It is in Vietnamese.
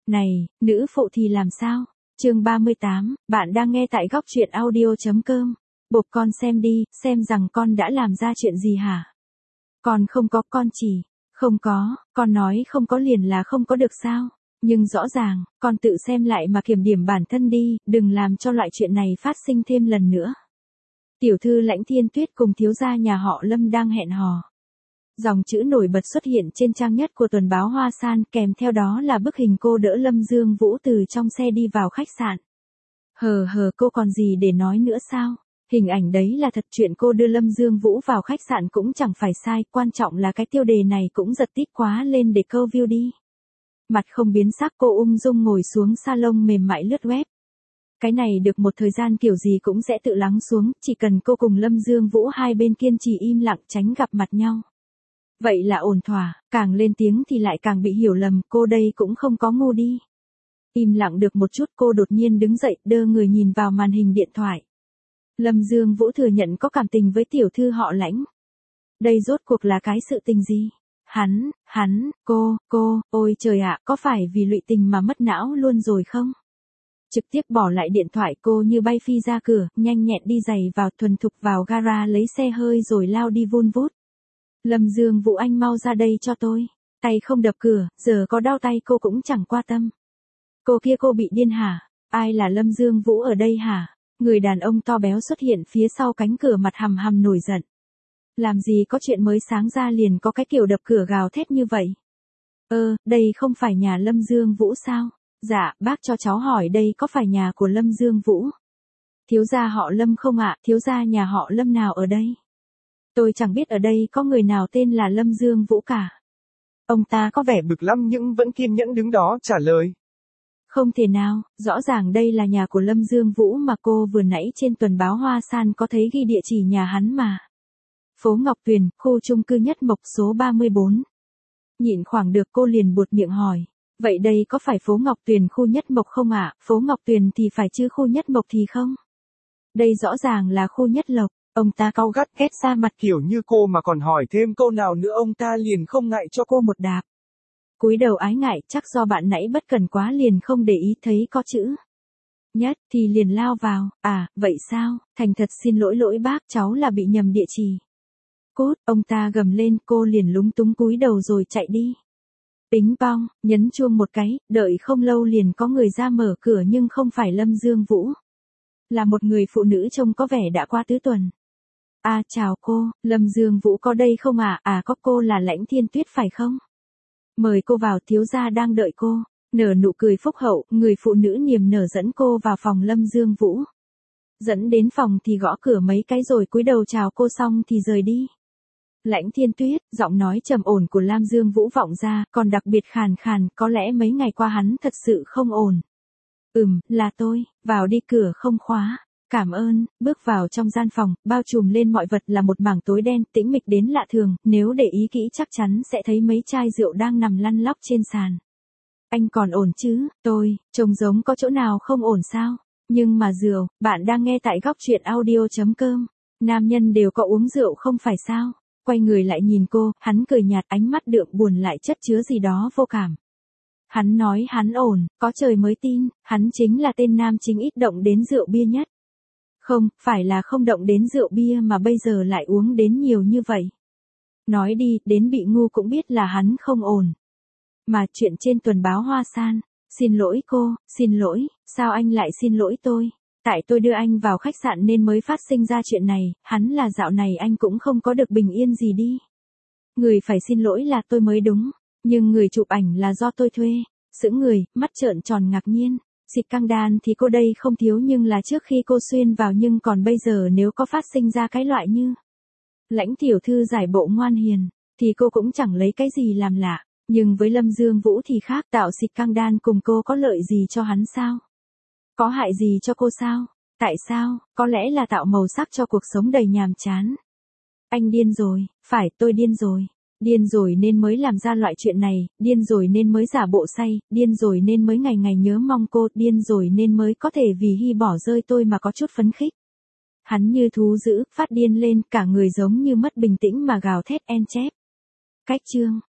Này, nữ phụ thì làm sao? Chương 38, bạn đang nghe tại góc truyện audio.com. Bộp con xem đi, xem rằng con đã làm ra chuyện gì hả? Con không có, con chỉ. Không có, con nói không có liền là không có được sao? Nhưng rõ ràng, con tự xem lại mà kiểm điểm bản thân đi, đừng làm cho loại chuyện này phát sinh thêm lần nữa. Tiểu thư Lãnh Thiên Tuyết cùng thiếu gia nhà họ Lâm đang hẹn hò. Dòng chữ nổi bật xuất hiện trên trang nhất của tuần báo Hoa San, kèm theo đó là bức hình cô đỡ Lâm Dương Vũ từ trong xe đi vào khách sạn. Cô còn gì để nói nữa sao? Hình ảnh đấy là thật, chuyện cô đưa Lâm Dương Vũ vào khách sạn cũng chẳng phải sai, quan trọng là cái tiêu đề này cũng giật tít quá lên để câu view đi. Mặt không biến sắc, cô ung dung ngồi xuống salon mềm mại lướt web. Cái này được một thời gian kiểu gì cũng sẽ tự lắng xuống, chỉ cần cô cùng Lâm Dương Vũ hai bên kiên trì im lặng tránh gặp mặt nhau. Vậy là ổn thỏa, càng lên tiếng thì lại càng bị hiểu lầm, cô đây cũng không có ngu đi. Im lặng được một chút, cô đột nhiên đứng dậy, đơ người nhìn vào màn hình điện thoại. Lâm Dương Vũ thừa nhận có cảm tình với tiểu thư họ Lãnh. Đây rốt cuộc là cái sự tình gì? Cô, ôi trời ạ, có phải vì lụy tình mà mất não luôn rồi không? Trực tiếp bỏ lại điện thoại, cô như bay phi ra cửa, nhanh nhẹn đi giày vào, thuần thục vào gara lấy xe hơi rồi lao đi vun vút. Lâm Dương Vũ, anh mau ra đây cho tôi. Tay không đập cửa, giờ có đau tay cô cũng chẳng qua tâm. Cô kia, cô bị điên hả? Ai là Lâm Dương Vũ ở đây hả? Người đàn ông to béo xuất hiện phía sau cánh cửa, mặt hằm hằm nổi giận. Làm gì có chuyện mới sáng ra liền có cái kiểu đập cửa gào thét như vậy? Đây không phải nhà Lâm Dương Vũ sao? Dạ, bác cho cháu hỏi đây có phải nhà của Lâm Dương Vũ? Thiếu gia họ Lâm không ạ? Thiếu gia nhà họ Lâm nào ở đây? Tôi chẳng biết ở đây có người nào tên là Lâm Dương Vũ cả. Ông ta có vẻ bực lắm nhưng vẫn kiên nhẫn đứng đó trả lời. Không thể nào, rõ ràng đây là nhà của Lâm Dương Vũ mà, cô vừa nãy trên tuần báo Hoa San có thấy ghi địa chỉ nhà hắn mà. Phố Ngọc Tuyền, khu chung cư Nhất Mộc số 34. Nhịn khoảng được, cô liền buột miệng hỏi. Vậy đây có phải phố Ngọc Tuyền khu Nhất Mộc không ạ? Phố Ngọc Tuyền thì phải chứ khu Nhất Mộc thì không? Đây rõ ràng là khu Nhất Lộc. Ông ta cau gắt ghét ra mặt kiểu như cô mà còn hỏi thêm câu nào nữa ông ta liền không ngại cho cô một đạp. Cúi đầu ái ngại, chắc do bạn nãy bất cẩn quá liền không để ý thấy có chữ Nhất thì liền lao vào. À, vậy sao? Thành thật xin lỗi bác, cháu là bị nhầm địa chỉ. Cút, ông ta gầm lên, cô liền lúng túng cúi đầu rồi chạy đi. Pính pong, nhấn chuông một cái, đợi không lâu liền có người ra mở cửa nhưng không phải Lâm Dương Vũ. Là một người phụ nữ trông có vẻ đã qua tứ tuần. À chào cô, Lâm Dương Vũ có đây không ạ? À có, cô là Lãnh Thiên Tuyết phải không? Mời cô vào, thiếu gia đang đợi cô. Nở nụ cười phúc hậu, người phụ nữ niềm nở dẫn cô vào phòng Lâm Dương Vũ. Dẫn đến phòng thì gõ cửa mấy cái rồi cúi đầu chào cô xong thì rời đi. Lãnh Thiên Tuyết, giọng nói trầm ổn của Lam Dương Vũ vọng ra, còn đặc biệt khàn khàn, có lẽ mấy ngày qua hắn thật sự không ổn. Là tôi, vào đi, cửa không khóa. Cảm ơn. Bước vào trong gian phòng, bao trùm lên mọi vật là một mảng tối đen, tĩnh mịch đến lạ thường, nếu để ý kỹ chắc chắn sẽ thấy mấy chai rượu đang nằm lăn lóc trên sàn. Anh còn ổn chứ? Tôi, trông giống có chỗ nào không ổn sao? Nhưng mà rượu, bạn đang nghe tại góc truyện audio.com. Nam nhân đều có uống rượu không phải sao? Quay người lại nhìn cô, hắn cười nhạt, ánh mắt đượm buồn lại chất chứa gì đó vô cảm. Hắn nói hắn ổn, có trời mới tin, hắn chính là tên nam chính ít động đến rượu bia nhất. Không, phải là không động đến rượu bia mà bây giờ lại uống đến nhiều như vậy. Nói đi, đến bị ngu cũng biết là hắn không ổn. Mà chuyện trên tuần báo Hoa San. Xin lỗi cô, xin lỗi, sao anh lại xin lỗi tôi? Tại tôi đưa anh vào khách sạn nên mới phát sinh ra chuyện này, hắn là dạo này anh cũng không có được bình yên gì đi. Người phải xin lỗi là tôi mới đúng, nhưng người chụp ảnh là do tôi thuê. Sững người, mắt trợn tròn ngạc nhiên. Xịt căng đan thì cô đây không thiếu nhưng là trước khi cô xuyên vào, nhưng còn bây giờ nếu có phát sinh ra cái loại như Lãnh tiểu thư giải bộ ngoan hiền, thì cô cũng chẳng lấy cái gì làm lạ. Nhưng với Lâm Dương Vũ thì khác, tạo xịt căng đan cùng cô có lợi gì cho hắn sao? Có hại gì cho cô sao? Tại sao? Có lẽ là tạo màu sắc cho cuộc sống đầy nhàm chán. Anh điên rồi, phải, tôi điên rồi. Điên rồi nên mới làm ra loại chuyện này, điên rồi nên mới giả bộ say, điên rồi nên mới ngày ngày nhớ mong cô, điên rồi nên mới có thể vì Hy bỏ rơi tôi mà có chút phấn khích. Hắn như thú dữ, phát điên lên, cả người giống như mất bình tĩnh mà gào thét en chép. Cách chương